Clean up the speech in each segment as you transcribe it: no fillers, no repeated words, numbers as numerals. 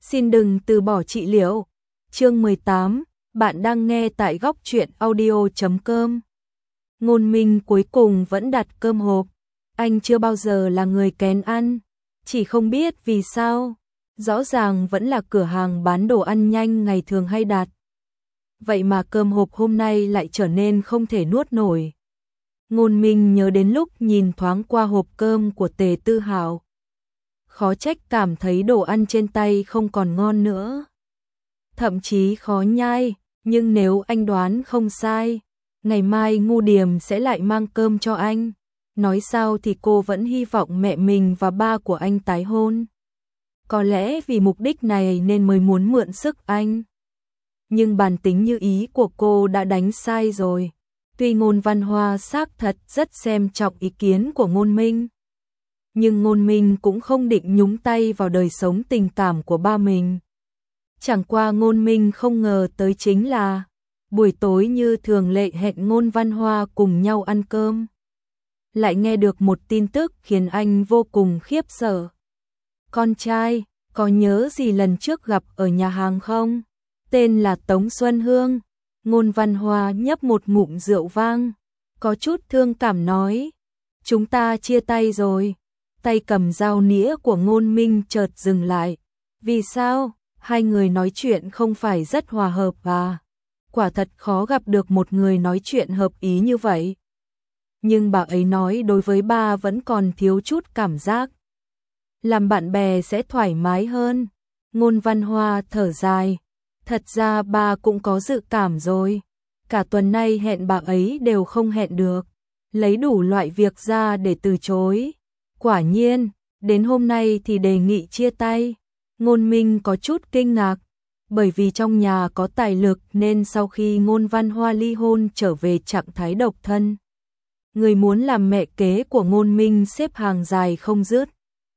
Xin đừng từ bỏ trị liệu. Chương 18, bạn đang nghe tại góc truyện audio.com. Ngôn Minh cuối cùng vẫn đặt cơm hộp. Anh chưa bao giờ là người kén ăn, chỉ không biết vì sao. Rõ ràng vẫn là cửa hàng bán đồ ăn nhanh ngày thường hay đặt. Vậy mà cơm hộp hôm nay lại trở nên không thể nuốt nổi. Ngôn Minh nhớ đến lúc nhìn thoáng qua hộp cơm của Tề Tư Hạo. Khó trách cảm thấy đồ ăn trên tay không còn ngon nữa. Thậm chí khó nhai, nhưng nếu anh đoán không sai, ngày mai Ngu Điềm sẽ lại mang cơm cho anh. Nói sao thì cô vẫn hy vọng mẹ mình và ba của anh tái hôn. Có lẽ vì mục đích này nên mới muốn mượn sức anh. Nhưng bản tính như ý của cô đã đánh sai rồi. Tuy Ngôn Văn Hoa xác thật rất xem trọng ý kiến của Ngôn Minh, nhưng Ngôn Minh cũng không định nhúng tay vào đời sống tình cảm của ba mình. Chẳng qua Ngôn Minh không ngờ tới chính là buổi tối như thường lệ hẹn Ngôn Văn Hoa cùng nhau ăn cơm, lại nghe được một tin tức khiến anh vô cùng khiếp sợ. Con trai, có nhớ gì lần trước gặp ở nhà hàng không? Tên là Tống Xuân Hương. Ngôn Văn Hoa nhấp một ngụm rượu vang, có chút thương cảm nói, chúng ta chia tay rồi. Tay cầm dao nĩa của Ngôn Minh chợt dừng lại. Vì sao? Hai người nói chuyện không phải rất hòa hợp à? Quả thật khó gặp được một người nói chuyện hợp ý như vậy. Nhưng bà ấy nói đối với ba vẫn còn thiếu chút cảm giác. Làm bạn bè sẽ thoải mái hơn. Ngôn Văn Hoa thở dài. Thật ra ba cũng có dự cảm rồi. Cả tuần nay hẹn bà ấy đều không hẹn được. Lấy đủ loại việc ra để từ chối. Quả nhiên, đến hôm nay thì đề nghị chia tay. Ngôn Minh có chút kinh ngạc. Bởi vì trong nhà có tài lực nên sau khi Ngôn Văn Hoa ly hôn trở về trạng thái độc thân. Người muốn làm mẹ kế của Ngôn Minh xếp hàng dài không dứt.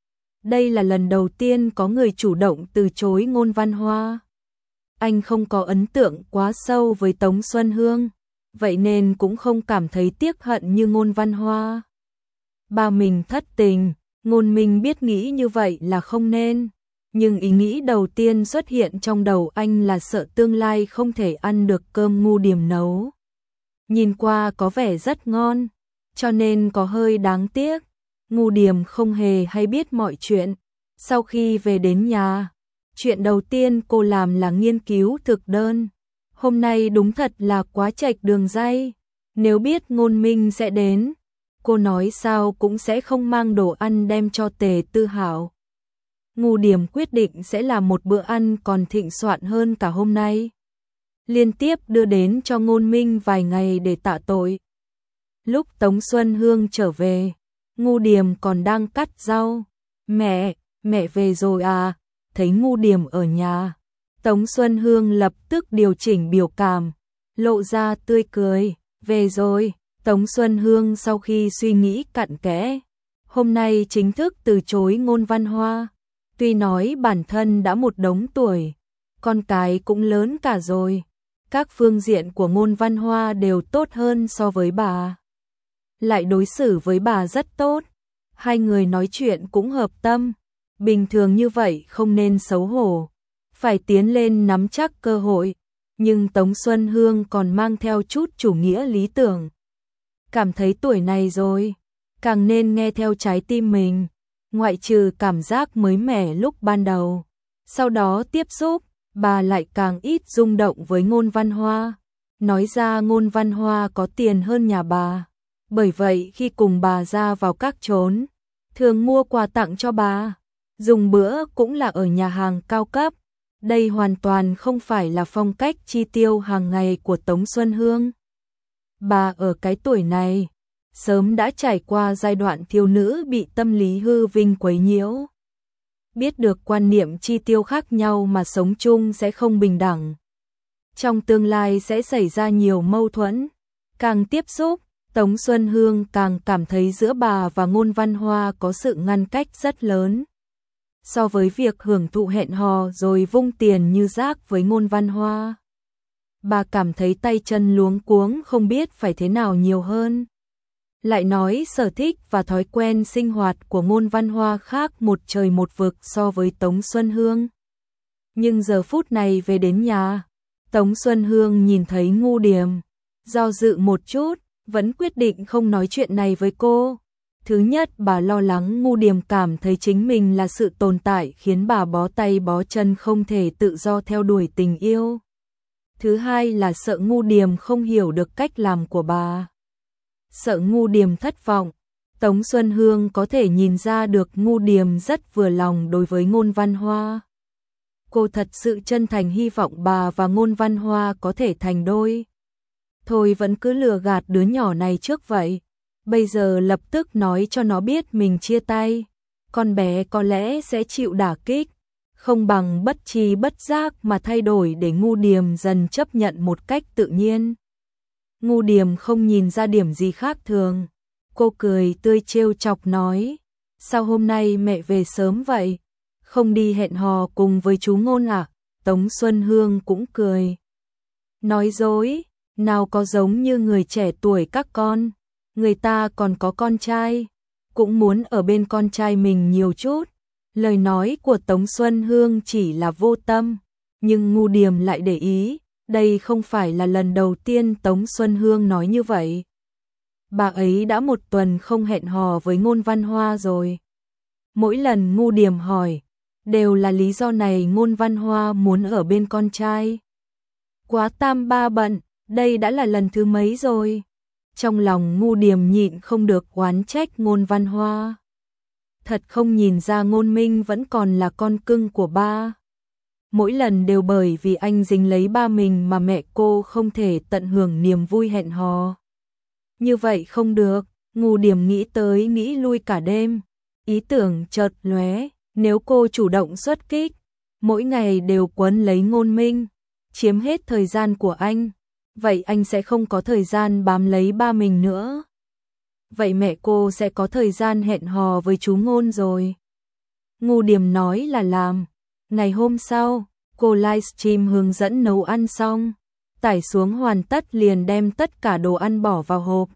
Đây là lần đầu tiên có người chủ động từ chối Ngôn Văn Hoa. Anh không có ấn tượng quá sâu với Tống Xuân Hương, vậy nên cũng không cảm thấy tiếc hận như Ngôn Văn Hoa. Ba mình thất tình, Ngôn Minh biết nghĩ như vậy là không nên, nhưng ý nghĩ đầu tiên xuất hiện trong đầu anh là sợ tương lai không thể ăn được cơm Ngu Điềm nấu. Nhìn qua có vẻ rất ngon, cho nên có hơi đáng tiếc. Ngu Điềm không hề hay biết mọi chuyện. Sau khi về đến nhà, chuyện đầu tiên cô làm là nghiên cứu thực đơn. Hôm nay đúng thật là quá chệch đường ray. Nếu biết Ngôn Minh sẽ đến, cô nói sao cũng sẽ không mang đồ ăn đem cho Tề Tư Hạo. Ngu Điềm quyết định sẽ làm một bữa ăn còn thịnh soạn hơn cả hôm nay. Liên tiếp đưa đến cho Ngôn Minh vài ngày để tạ tội. Lúc Tống Xuân Hương trở về, Ngu Điềm còn đang cắt rau. Mẹ về rồi à? Thấy Ngu Điềm ở nhà, Tống Xuân Hương lập tức điều chỉnh biểu cảm, lộ ra tươi cười. Về rồi. Tống Xuân Hương sau khi suy nghĩ cặn kẽ, hôm nay chính thức từ chối Ngôn Văn Hoa. Tuy nói bản thân đã một đống tuổi, con cái cũng lớn cả rồi, các phương diện của Ngôn Văn Hoa đều tốt hơn so với bà. Lại đối xử với bà rất tốt, hai người nói chuyện cũng hợp tâm. Bình thường như vậy không nên xấu hổ, phải tiến lên nắm chắc cơ hội. Nhưng Tống Xuân Hương còn mang theo chút chủ nghĩa lý tưởng. Cảm thấy tuổi này rồi, càng nên nghe theo trái tim mình, ngoại trừ cảm giác mới mẻ lúc ban đầu. Sau đó tiếp xúc, bà lại càng ít rung động với Ngôn Văn Hoa. Nói ra Ngôn Văn Hoa có tiền hơn nhà bà. Bởi vậy khi cùng bà ra vào các chốn, thường mua quà tặng cho bà. Dùng bữa cũng là ở nhà hàng cao cấp. Đây hoàn toàn không phải là phong cách chi tiêu hàng ngày của Tống Xuân Hương. Bà ở cái tuổi này, sớm đã trải qua giai đoạn thiếu nữ bị tâm lý hư vinh quấy nhiễu. Biết được quan niệm chi tiêu khác nhau mà sống chung sẽ không bình đẳng. Trong tương lai sẽ xảy ra nhiều mâu thuẫn. Càng tiếp xúc, Tống Xuân Hương càng cảm thấy giữa bà và Ngôn Văn Hoa có sự ngăn cách rất lớn. So với việc hưởng thụ hẹn hò rồi vung tiền như rác với Ngôn Văn Hoa, bà cảm thấy tay chân luống cuống không biết phải thế nào nhiều hơn. Lại nói sở thích và thói quen sinh hoạt của Ngôn Văn Hoa khác một trời một vực so với Tống Xuân Hương. Nhưng giờ phút này về đến nhà, Tống Xuân Hương nhìn thấy Ngu Điềm, do dự một chút, vẫn quyết định không nói chuyện này với cô. Thứ nhất, bà lo lắng Ngu Điềm cảm thấy chính mình là sự tồn tại khiến bà bó tay bó chân không thể tự do theo đuổi tình yêu. Thứ hai là sợ Ngu Điềm không hiểu được cách làm của bà. Sợ Ngu Điềm thất vọng. Tống Xuân Hương có thể nhìn ra được Ngu Điềm rất vừa lòng đối với Ngôn Văn Hoa. Cô thật sự chân thành hy vọng bà và Ngôn Văn Hoa có thể thành đôi. Thôi vẫn cứ lừa gạt đứa nhỏ này trước vậy. Bây giờ lập tức nói cho nó biết mình chia tay. Con bé có lẽ sẽ chịu đả kích. Không bằng bất tri bất giác mà thay đổi để Ngu Điềm dần chấp nhận một cách tự nhiên. Ngu Điềm không nhìn ra điểm gì khác thường. Cô cười tươi trêu chọc nói. Sao hôm nay mẹ về sớm vậy? Không đi hẹn hò cùng với chú Ngôn à? Tống Xuân Hương cũng cười. Nói dối, nào có giống như người trẻ tuổi các con. Người ta còn có con trai, cũng muốn ở bên con trai mình nhiều chút. Lời nói của Tống Xuân Hương chỉ là vô tâm, nhưng Ngu Điềm lại để ý. Đây không phải là lần đầu tiên Tống Xuân Hương nói như vậy. Bà ấy đã một tuần không hẹn hò với Ngôn Văn Hoa rồi. Mỗi lần Ngu Điềm hỏi, đều là lý do này. Ngôn Văn Hoa muốn ở bên con trai. Quá tam ba bận, đây đã là lần thứ mấy rồi. Trong lòng Ngu Điềm nhịn không được oán trách Ngôn Văn Hoa. Thật không nhìn ra Ngôn Minh vẫn còn là con cưng của ba. Mỗi lần đều bởi vì anh dính lấy ba mình mà mẹ cô không thể tận hưởng niềm vui hẹn hò. Như vậy không được, Ngu Điềm nghĩ tới nghĩ lui cả đêm. Ý tưởng chợt lóe, nếu cô chủ động xuất kích, mỗi ngày đều quấn lấy Ngôn Minh, chiếm hết thời gian của anh, vậy anh sẽ không có thời gian bám lấy ba mình nữa. Vậy mẹ cô sẽ có thời gian hẹn hò với chú Ngôn rồi. Ngu Điềm nói là làm. Ngày hôm sau, cô livestream hướng dẫn nấu ăn xong, tải xuống hoàn tất liền đem tất cả đồ ăn bỏ vào hộp.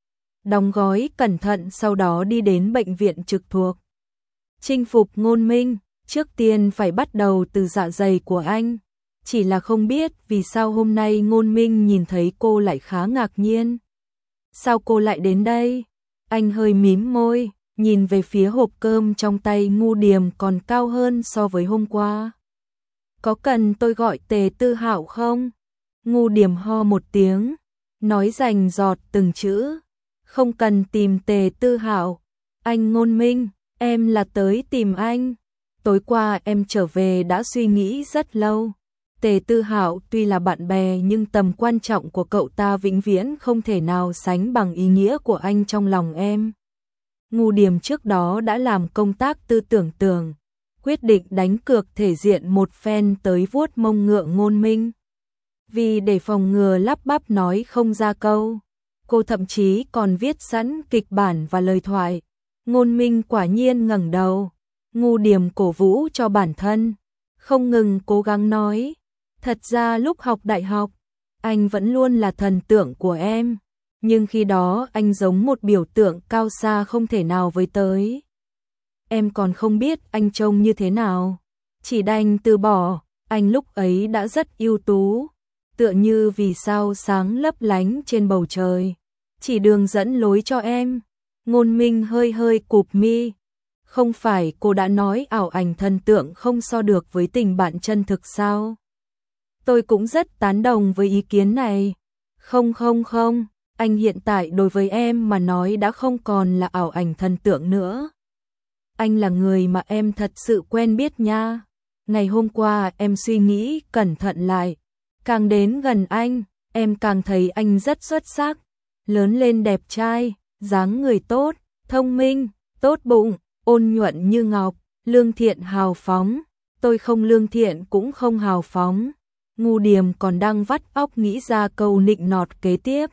Đóng gói cẩn thận sau đó đi đến bệnh viện trực thuộc. Chinh phục Ngôn Minh, trước tiên phải bắt đầu từ dạ dày của anh. Chỉ là không biết vì sao hôm nay Ngôn Minh nhìn thấy cô lại khá ngạc nhiên. Sao cô lại đến đây? Anh hơi mím môi, nhìn về phía hộp cơm trong tay Ngu Điềm còn cao hơn so với hôm qua. Có cần tôi gọi Tề Tư Hạo không? Ngu Điềm ho một tiếng, nói rành rọt từng chữ. Không cần tìm Tề Tư Hạo. Anh Ngôn Minh, em là tới tìm anh. Tối qua em trở về đã suy nghĩ rất lâu. Tề Tư Hạo tuy là bạn bè nhưng tầm quan trọng của cậu ta vĩnh viễn không thể nào sánh bằng ý nghĩa của anh trong lòng em. Ngu Điềm trước đó đã làm công tác tư tưởng, quyết định đánh cược thể diện một phen tới vuốt mông ngựa Ngôn Minh. Vì để phòng ngừa lắp bắp nói không ra câu, cô thậm chí còn viết sẵn kịch bản và lời thoại. Ngôn Minh quả nhiên ngẩng đầu. Ngu Điềm cổ vũ cho bản thân, không ngừng cố gắng nói. Thật ra lúc học đại học, anh vẫn luôn là thần tượng của em. Nhưng khi đó anh giống một biểu tượng cao xa không thể nào với tới. Em còn không biết anh trông như thế nào. Chỉ đành từ bỏ, anh lúc ấy đã rất ưu tú. Tựa như vì sao sáng lấp lánh trên bầu trời. Chỉ đường dẫn lối cho em. Ngôn Minh hơi hơi cụp mi. Không phải cô đã nói ảo ảnh thần tượng không so được với tình bạn chân thực sao? Tôi cũng rất tán đồng với ý kiến này. Không, anh hiện tại đối với em mà nói đã không còn là ảo ảnh thần tượng nữa. Anh là người mà em thật sự quen biết nha. Ngày hôm qua em suy nghĩ cẩn thận lại. Càng đến gần anh, em càng thấy anh rất xuất sắc. Lớn lên đẹp trai, dáng người tốt, thông minh, tốt bụng, ôn nhuận như ngọc, lương thiện hào phóng. Tôi không lương thiện cũng không hào phóng. Ngu Điềm còn đang vắt óc nghĩ ra câu nịnh nọt kế tiếp,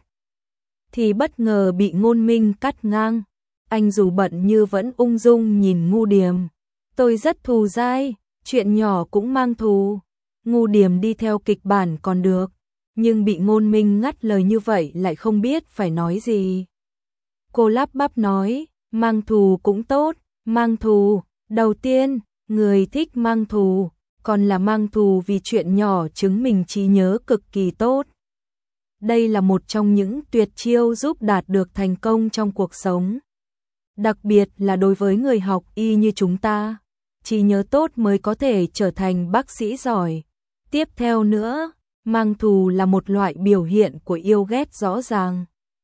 thì bất ngờ bị Ngôn Minh cắt ngang. Anh dù bận như vẫn ung dung nhìn Ngu Điềm. Tôi rất thù dai, chuyện nhỏ cũng mang thù. Ngu Điềm đi theo kịch bản còn được, nhưng bị Ngôn Minh ngắt lời như vậy lại không biết phải nói gì. Cô lắp bắp nói, mang thù cũng tốt, mang thù. Đầu tiên, người thích mang thù, còn là mang thù vì chuyện nhỏ chứng minh trí nhớ cực kỳ tốt. Đây là một trong những tuyệt chiêu giúp đạt được thành công trong cuộc sống. Đặc biệt là đối với người học y như chúng ta, trí nhớ tốt mới có thể trở thành bác sĩ giỏi. Tiếp theo nữa, mang thù là một loại biểu hiện của yêu ghét rõ ràng.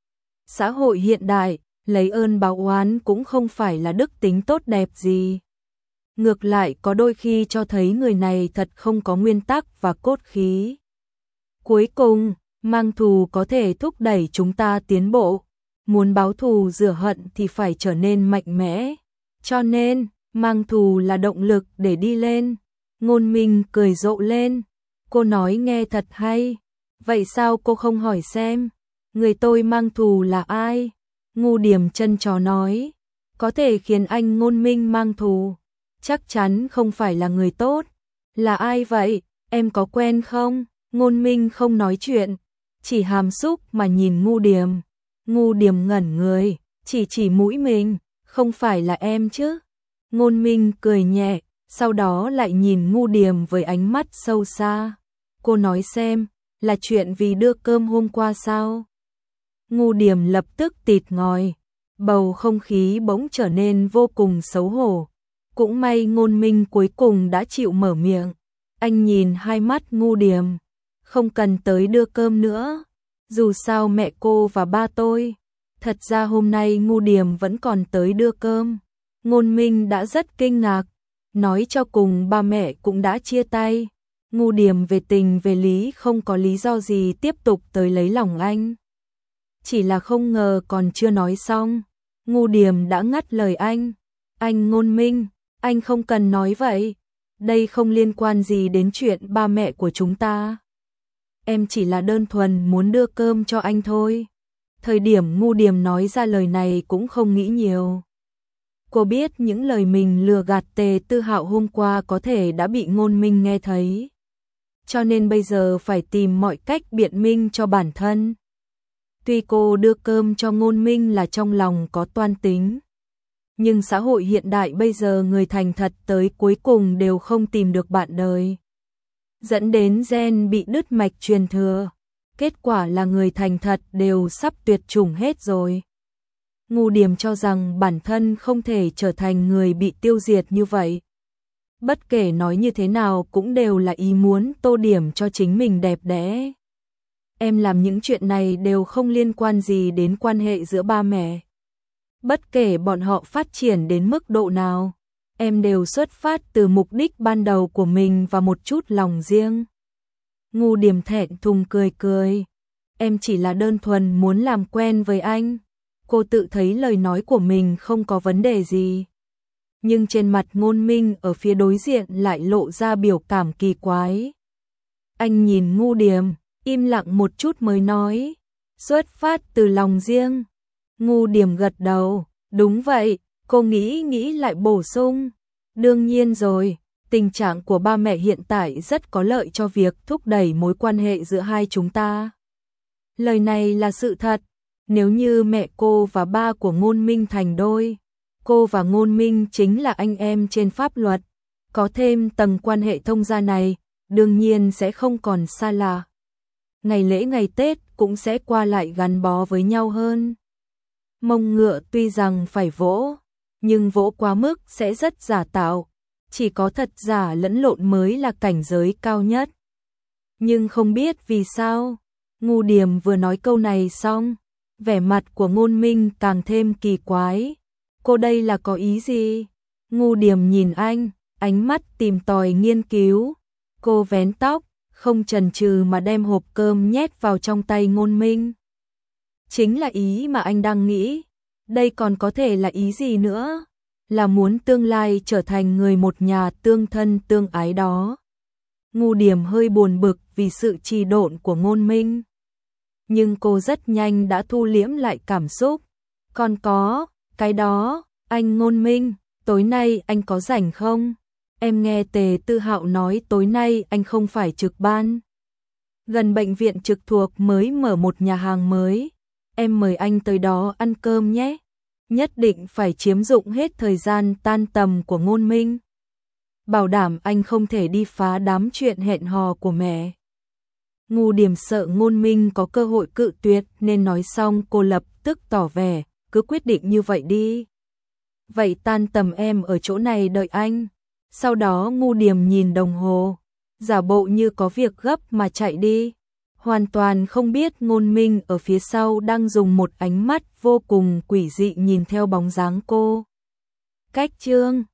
Xã hội hiện đại, lấy ơn báo oán cũng không phải là đức tính tốt đẹp gì. Ngược lại có đôi khi cho thấy người này thật không có nguyên tắc và cốt khí. Cuối cùng, mang thù có thể thúc đẩy chúng ta tiến bộ. Muốn báo thù rửa hận thì phải trở nên mạnh mẽ. Cho nên, mang thù là động lực để đi lên. Ngôn Minh cười rộ lên. Cô nói nghe thật hay. Vậy sao cô không hỏi xem, người tôi mang thù là ai? Ngu Điểm chân chó nói. Có thể khiến anh Ngôn Minh mang thù. Chắc chắn không phải là người tốt. Là ai vậy? Em có quen không? Ngôn Minh không nói chuyện, chỉ hàm xúc mà nhìn Ngu Điểm. Ngu Điểm ngẩn người, chỉ mũi mình. Không phải là em chứ? Ngôn Minh cười nhẹ, sau đó lại nhìn Ngu Điểm với ánh mắt sâu xa. Cô nói xem, là chuyện vì đưa cơm hôm qua sao? Ngu Điểm lập tức tịt ngòi, bầu không khí bỗng trở nên vô cùng xấu hổ. Cũng may Ngôn Minh cuối cùng đã chịu mở miệng. Anh nhìn hai mắt Ngu Điểm, không cần tới đưa cơm nữa. Dù sao mẹ cô và ba tôi. Thật ra hôm nay Ngu Điểm vẫn còn tới đưa cơm. Ngôn Minh đã rất kinh ngạc, nói cho cùng ba mẹ cũng đã chia tay. Ngu Điểm về tình về lý không có lý do gì tiếp tục tới lấy lòng anh. Chỉ là không ngờ còn chưa nói xong, Ngu Điểm đã ngắt lời anh. Anh Ngôn Minh, anh không cần nói vậy. Đây không liên quan gì đến chuyện ba mẹ của chúng ta. Em chỉ là đơn thuần muốn đưa cơm cho anh thôi. Thời điểm Ngu Điểm nói ra lời này cũng không nghĩ nhiều. Cô biết những lời mình lừa gạt Tề Tư Hạo hôm qua có thể đã bị Ngôn Minh nghe thấy. Cho nên bây giờ phải tìm mọi cách biện minh cho bản thân. Tuy cô đưa cơm cho Ngôn Minh là trong lòng có toan tính, nhưng xã hội hiện đại bây giờ người thành thật tới cuối cùng đều không tìm được bạn đời. Dẫn đến gen bị đứt mạch truyền thừa. Kết quả là người thành thật đều sắp tuyệt chủng hết rồi. Ngu Điểm cho rằng bản thân không thể trở thành người bị tiêu diệt như vậy. Bất kể nói như thế nào cũng đều là ý muốn tô điểm cho chính mình đẹp đẽ. Em làm những chuyện này đều không liên quan gì đến quan hệ giữa ba mẹ. Bất kể bọn họ phát triển đến mức độ nào, em đều xuất phát từ mục đích ban đầu của mình và một chút lòng riêng. Ngu Điểm thẹn thùng cười cười. Em chỉ là đơn thuần muốn làm quen với anh. Cô tự thấy lời nói của mình không có vấn đề gì. Nhưng trên mặt Ngôn Minh ở phía đối diện lại lộ ra biểu cảm kỳ quái. Anh nhìn Ngu Điểm, im lặng một chút mới nói. Xuất phát từ lòng riêng. Ngu Điểm gật đầu. Đúng vậy, cô nghĩ lại bổ sung. Đương nhiên rồi, tình trạng của ba mẹ hiện tại rất có lợi cho việc thúc đẩy mối quan hệ giữa hai chúng ta. Lời này là sự thật. Nếu như mẹ cô và ba của Ngôn Minh thành đôi, cô và Ngôn Minh chính là anh em trên pháp luật. Có thêm tầng quan hệ thông gia này, đương nhiên sẽ không còn xa lạ. Ngày lễ ngày Tết cũng sẽ qua lại gắn bó với nhau hơn. Mông ngựa tuy rằng phải vỗ, nhưng vỗ quá mức sẽ rất giả tạo. Chỉ có thật giả lẫn lộn mới là cảnh giới cao nhất. Nhưng không biết vì sao, Ngu Điểm vừa nói câu này xong, vẻ mặt của Ngôn Minh càng thêm kỳ quái. Cô đây là có ý gì? Ngu Điểm nhìn anh, ánh mắt tìm tòi nghiên cứu. Cô vén tóc, không chần chừ mà đem hộp cơm nhét vào trong tay Ngôn Minh. Chính là ý mà anh đang nghĩ. Đây còn có thể là ý gì nữa? Là muốn tương lai trở thành người một nhà tương thân tương ái đó. Ngu Điểm hơi buồn bực vì sự trì độn của Ngôn Minh. Nhưng cô rất nhanh đã thu liễm lại cảm xúc. Còn có, cái đó, anh Ngôn Minh, tối nay anh có rảnh không? Em nghe Tề Tư Hạo nói tối nay anh không phải trực ban. Gần bệnh viện trực thuộc mới mở một nhà hàng mới. Em mời anh tới đó ăn cơm nhé. Nhất định phải chiếm dụng hết thời gian tan tầm của Ngôn Minh. bảo đảm anh không thể đi phá đám chuyện hẹn hò của mẹ. Ngu Điềm sợ Ngôn Minh có cơ hội cự tuyệt nên nói xong cô lập tức tỏ vẻ, cứ quyết định như vậy đi. Vậy tan tầm em ở chỗ này đợi anh. Sau đó Ngu Điềm nhìn đồng hồ, giả bộ như có việc gấp mà chạy đi. Hoàn toàn không biết Ngôn Minh ở phía sau đang dùng một ánh mắt vô cùng quỷ dị nhìn theo bóng dáng cô. Cách chương